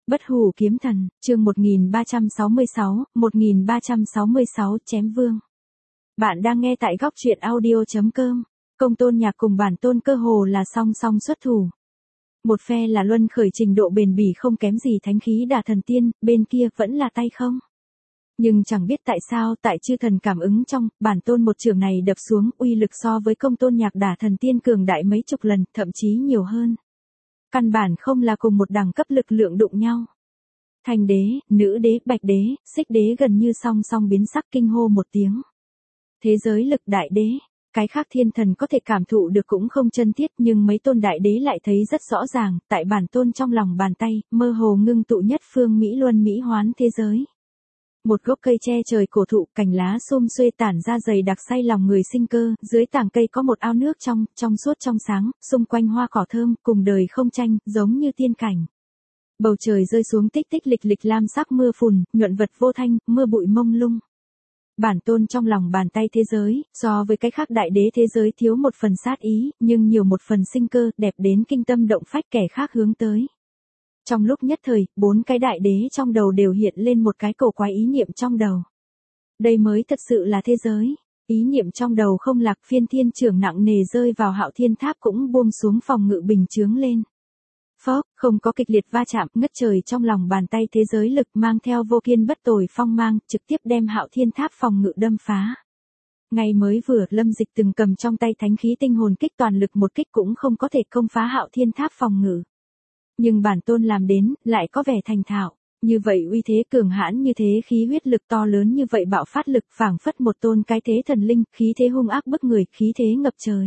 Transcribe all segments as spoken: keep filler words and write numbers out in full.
Bất hủ kiếm thần, chương một nghìn ba trăm sáu mươi sáu, một nghìn ba trăm sáu mươi sáu chém vương. Bạn đang nghe tại góc truyện audio chấm com. Công Tôn Nhạc cùng bản tôn cơ hồ là song song xuất thủ. Một phe là luân khởi trình độ bền bỉ không kém gì thánh khí đả thần tiên, bên kia vẫn là tay không. Nhưng chẳng biết tại sao tại chư thần cảm ứng trong, bản tôn một trường này đập xuống uy lực so với Công Tôn Nhạc đả thần tiên cường đại mấy chục lần, thậm chí nhiều hơn. Căn bản không là cùng một đẳng cấp lực lượng đụng nhau. Thanh đế, nữ đế, bạch đế, xích đế gần như song song biến sắc kinh hô một tiếng. Thế giới lực đại đế, cái khác thiên thần có thể cảm thụ được cũng không chân thiết nhưng mấy tôn đại đế lại thấy rất rõ ràng, tại bản tôn trong lòng bàn tay, mơ hồ ngưng tụ nhất phương Mỹ Luân Mỹ Hoán thế giới. Một gốc cây che trời cổ thụ, cành lá xum xuê tản ra dày đặc say lòng người sinh cơ, dưới tàng cây có một ao nước trong, trong suốt trong sáng, xung quanh hoa cỏ thơm, cùng đời không tranh, giống như tiên cảnh. Bầu trời rơi xuống tích tích lịch lịch lam sắc mưa phùn, nhuận vật vô thanh, mưa bụi mông lung. Bản tôn trong lòng bàn tay thế giới, so với cái khác đại đế thế giới thiếu một phần sát ý, nhưng nhiều một phần sinh cơ, đẹp đến kinh tâm động phách kẻ khác hướng tới. Trong lúc nhất thời, bốn cái đại đế trong đầu đều hiện lên một cái cổ quái ý niệm trong đầu. Đây mới thật sự là thế giới. Ý niệm trong đầu không lạc, phiên thiên trưởng nặng nề rơi vào Hạo Thiên Tháp cũng buông xuống phòng ngự bình chướng lên. Phốc, không có kịch liệt va chạm, ngất trời trong lòng bàn tay thế giới lực mang theo vô kiên bất tồi phong mang, trực tiếp đem Hạo Thiên Tháp phòng ngự đâm phá. Ngày mới vừa, Lâm Dịch từng cầm trong tay thánh khí tinh hồn kích toàn lực một kích cũng không có thể công phá Hạo Thiên Tháp phòng ngự. Nhưng bản tôn làm đến, lại có vẻ thành thạo. Như vậy uy thế cường hãn như thế khí huyết lực to lớn như vậy bạo phát lực phảng phất một tôn cái thế thần linh, khí thế hung ác bức người, khí thế ngập trời.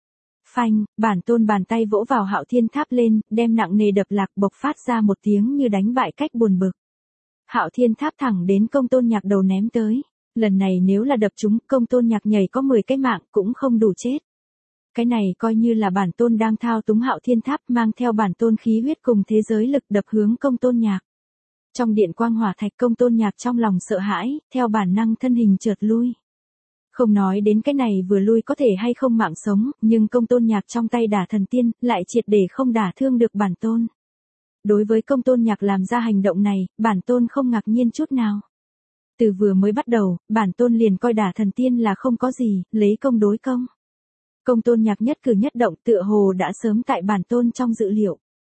Phanh, bản tôn bàn tay vỗ vào Hạo Thiên Tháp lên, đem nặng nề đập lạc bộc phát ra một tiếng như đánh bại cách buồn bực. Hạo Thiên Tháp thẳng đến Công Tôn Nhạc đầu ném tới. Lần này nếu là đập chúng, Công Tôn Nhạc nhảy có mười cái mạng cũng không đủ chết. Cái này coi như là bản tôn đang thao túng Hạo Thiên Tháp mang theo bản tôn khí huyết cùng thế giới lực đập hướng Công Tôn Nhạc. Trong điện quang hỏa thạch Công Tôn Nhạc trong lòng sợ hãi, theo bản năng thân hình trượt lui. Không nói đến cái này vừa lui có thể hay không mạng sống, nhưng Công Tôn Nhạc trong tay đả thần tiên, lại triệt để không đả thương được bản tôn. Đối với Công Tôn Nhạc làm ra hành động này, bản tôn không ngạc nhiên chút nào. Từ vừa mới bắt đầu, bản tôn liền coi đả thần tiên là không có gì, lấy công đối công. Công Tôn Nhạc nhất cử nhất động tựa hồ đã sớm tại bản tôn trong dự liệu.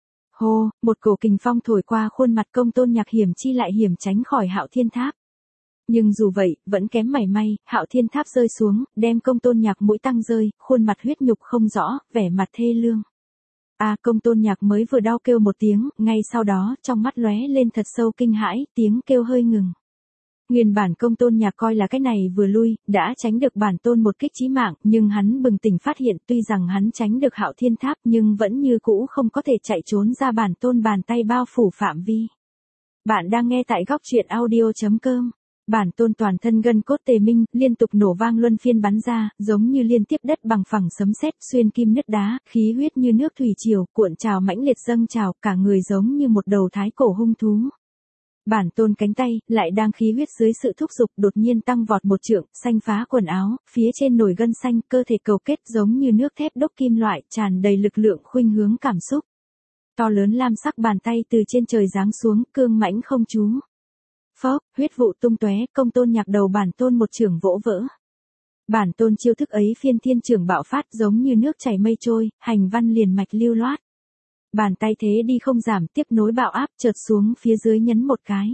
Hô, một cổ kình phong thổi qua khuôn mặt Công Tôn Nhạc hiểm chi lại hiểm tránh khỏi Hạo Thiên Tháp. Nhưng dù vậy, vẫn kém mảy may, Hạo Thiên Tháp rơi xuống, đem Công Tôn Nhạc mũi tăng rơi, khuôn mặt huyết nhục không rõ, vẻ mặt thê lương. A à, Công Tôn Nhạc mới vừa đau kêu một tiếng, ngay sau đó, trong mắt lóe lên thật sâu kinh hãi, tiếng kêu hơi ngừng. Nguyên bản Công Tôn Nhạc coi là cái này vừa lui, đã tránh được bản tôn một kích chí mạng, nhưng hắn bừng tỉnh phát hiện tuy rằng hắn tránh được Hạo Thiên Tháp nhưng vẫn như cũ không có thể chạy trốn ra bản tôn bàn tay bao phủ phạm vi. Bạn đang nghe tại góc truyện audio chấm com. Bản tôn toàn thân gân cốt tề minh, liên tục nổ vang luân phiên bắn ra, giống như liên tiếp đất bằng phẳng sấm sét, xuyên kim nứt đá, khí huyết như nước thủy triều, cuộn trào mãnh liệt dâng trào, cả người giống như một đầu thái cổ hung thú. Bản tôn cánh tay, lại đang khí huyết dưới sự thúc giục đột nhiên tăng vọt một trượng, xanh phá quần áo, phía trên nổi gân xanh, cơ thể cầu kết giống như nước thép đúc kim loại, tràn đầy lực lượng khuynh hướng cảm xúc. To lớn lam sắc bàn tay từ trên trời giáng xuống, cương mãnh không chú. Phốc, huyết vụ tung tóe, Công Tôn Nhạc đầu bản tôn một chưởng vỗ vỡ. Bản tôn chiêu thức ấy phiên thiên trưởng bạo phát giống như nước chảy mây trôi, hành văn liền mạch lưu loát. Bàn tay thế đi không giảm, tiếp nối bạo áp chợt xuống phía dưới nhấn một cái.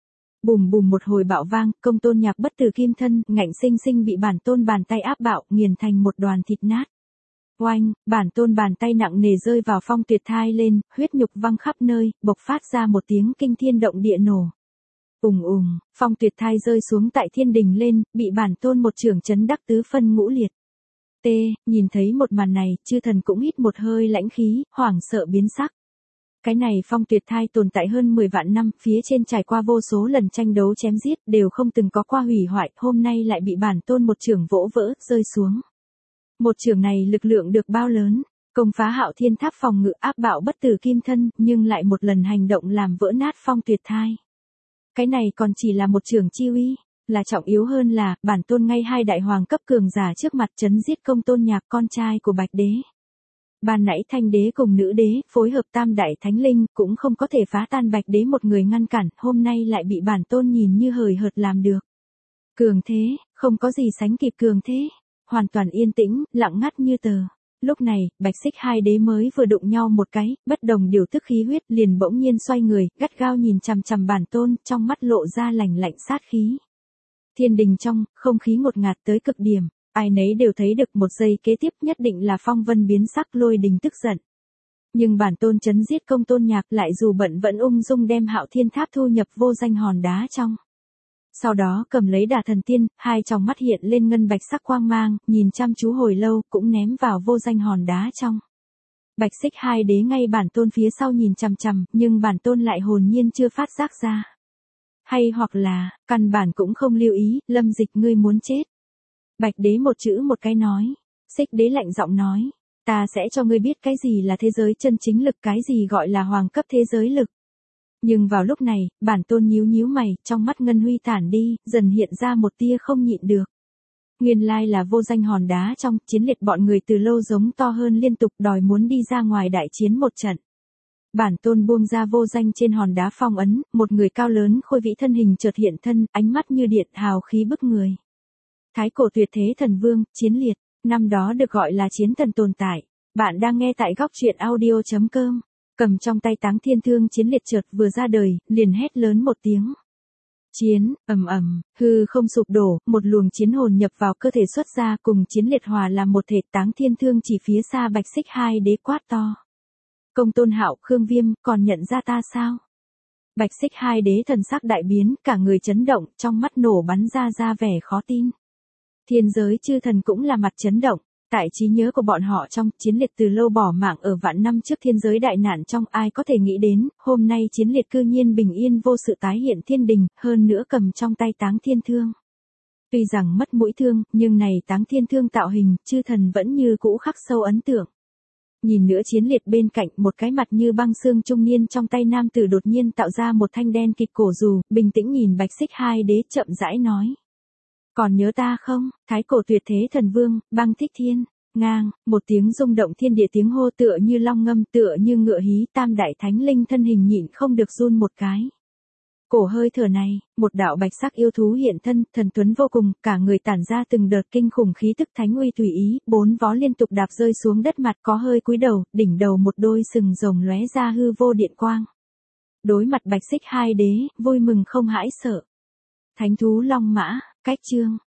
Bùm bùm một hồi bạo vang, Công Tôn Nhạc bất tử kim thân, ngạnh sinh sinh bị bản tôn bàn tay áp bạo, nghiền thành một đoàn thịt nát. Oanh, bản tôn bàn tay nặng nề rơi vào Phong Tuyệt Thai lên, huyết nhục văng khắp nơi, bộc phát ra một tiếng kinh thiên động địa nổ. Ùng ùng, Phong Tuyệt Thai rơi xuống tại thiên đình lên, bị bản tôn một chưởng chấn đắc tứ phân ngũ liệt. T, nhìn thấy một màn này, chư thần cũng hít một hơi lãnh khí, hoảng sợ biến sắc. Cái này Phong Tuyệt Thai tồn tại hơn mười vạn năm, phía trên trải qua vô số lần tranh đấu chém giết, đều không từng có qua hủy hoại, hôm nay lại bị bản tôn một chưởng vỗ vỡ, rơi xuống. Một chưởng này lực lượng được bao lớn, công phá Hạo Thiên Tháp phòng ngự áp bạo bất tử kim thân, nhưng lại một lần hành động làm vỡ nát Phong Tuyệt Thai. Cái này còn chỉ là một chưởng chi uy, là trọng yếu hơn là, bản tôn ngay hai đại hoàng cấp cường giả trước mặt chấn giết Công Tôn Nhạc con trai của Bạch Đế. Ban nãy thanh đế cùng nữ đế, phối hợp tam đại thánh linh, cũng không có thể phá tan bạch đế một người ngăn cản, hôm nay lại bị bản tôn nhìn như hời hợt làm được. Cường thế, không có gì sánh kịp cường thế, hoàn toàn yên tĩnh, lặng ngắt như tờ. Lúc này, bạch xích hai đế mới vừa đụng nhau một cái, bất đồng điều tức khí huyết liền bỗng nhiên xoay người, gắt gao nhìn chằm chằm bản tôn, trong mắt lộ ra lạnh lạnh sát khí. Thiên đình trong, không khí ngột ngạt tới cực điểm, ai nấy đều thấy được một giây kế tiếp nhất định là phong vân biến sắc lôi đình tức giận. Nhưng bản tôn chấn giết công tôn nhạc lại dù bận vẫn ung dung đem hạo thiên tháp thu nhập vô danh hòn đá trong. Sau đó cầm lấy đà thần tiên, hai tròng mắt hiện lên ngân bạch sắc quang mang, nhìn chăm chú hồi lâu, cũng ném vào vô danh hòn đá trong. Bạch xích hai đế ngay bản tôn phía sau nhìn chằm chằm, nhưng bản tôn lại hồn nhiên chưa phát giác ra. Hay hoặc là, căn bản cũng không lưu ý, Lâm Dịch ngươi muốn chết. Bạch đế một chữ một cái nói. Xích đế lạnh giọng nói. Ta sẽ cho ngươi biết cái gì là thế giới chân chính lực, cái gì gọi là hoàng cấp thế giới lực. Nhưng vào lúc này, bản tôn nhíu nhíu mày, trong mắt ngân huy tản đi, dần hiện ra một tia không nhịn được. Nguyên lai là vô danh hòn đá trong, chiến liệt bọn người từ lâu giống to hơn liên tục đòi muốn đi ra ngoài đại chiến một trận. Bản tôn buông ra vô danh trên hòn đá phong ấn, một người cao lớn khôi vĩ thân hình chợt hiện thân, ánh mắt như điện hào khí bức người. Thái cổ tuyệt thế thần vương, chiến liệt, năm đó được gọi là chiến thần tồn tại. Bạn đang nghe tại góc truyện audio chấm com. Cầm trong tay Táng Thiên Thương chiến liệt chợt vừa ra đời, liền hét lớn một tiếng. Chiến, ầm ầm, hư không sụp đổ, một luồng chiến hồn nhập vào cơ thể xuất ra, cùng chiến liệt hòa làm một thể. Táng Thiên Thương chỉ phía xa bạch xích hai đế quát to. Công Tôn Hạo, Khương Viêm, còn nhận ra ta sao? Bạch xích hai đế thần sắc đại biến, cả người chấn động, trong mắt nổ bắn ra ra vẻ khó tin. Thiên giới chư thần cũng là mặt chấn động. Tại trí nhớ của bọn họ trong, chiến liệt từ lâu bỏ mạng ở vạn năm trước thiên giới đại nạn trong, ai có thể nghĩ đến, hôm nay chiến liệt cư nhiên bình yên vô sự tái hiện thiên đình, hơn nữa cầm trong tay Táng Thiên Thương. Tuy rằng mất mũi thương, nhưng này Táng Thiên Thương tạo hình, chư thần vẫn như cũ khắc sâu ấn tượng. Nhìn nữa chiến liệt bên cạnh, một cái mặt như băng xương trung niên trong tay nam tử đột nhiên tạo ra một thanh đen kịch cổ dù, bình tĩnh nhìn bạch xích hai đế chậm rãi nói. Còn nhớ ta không, thái cổ tuyệt thế thần vương, băng thích thiên, ngang, một tiếng rung động thiên địa tiếng hô tựa như long ngâm tựa như ngựa hí, tam đại thánh linh thân hình nhịn không được run một cái. Cổ hơi thở này, một đạo bạch sắc yêu thú hiện thân, thần tuấn vô cùng, cả người tản ra từng đợt kinh khủng khí tức thánh uy tùy ý, bốn vó liên tục đạp rơi xuống đất mặt có hơi cúi đầu, đỉnh đầu một đôi sừng rồng lóe ra hư vô điện quang. Đối mặt bạch xích hai đế, vui mừng không hãi sợ. Thánh thú long mã, cách chương.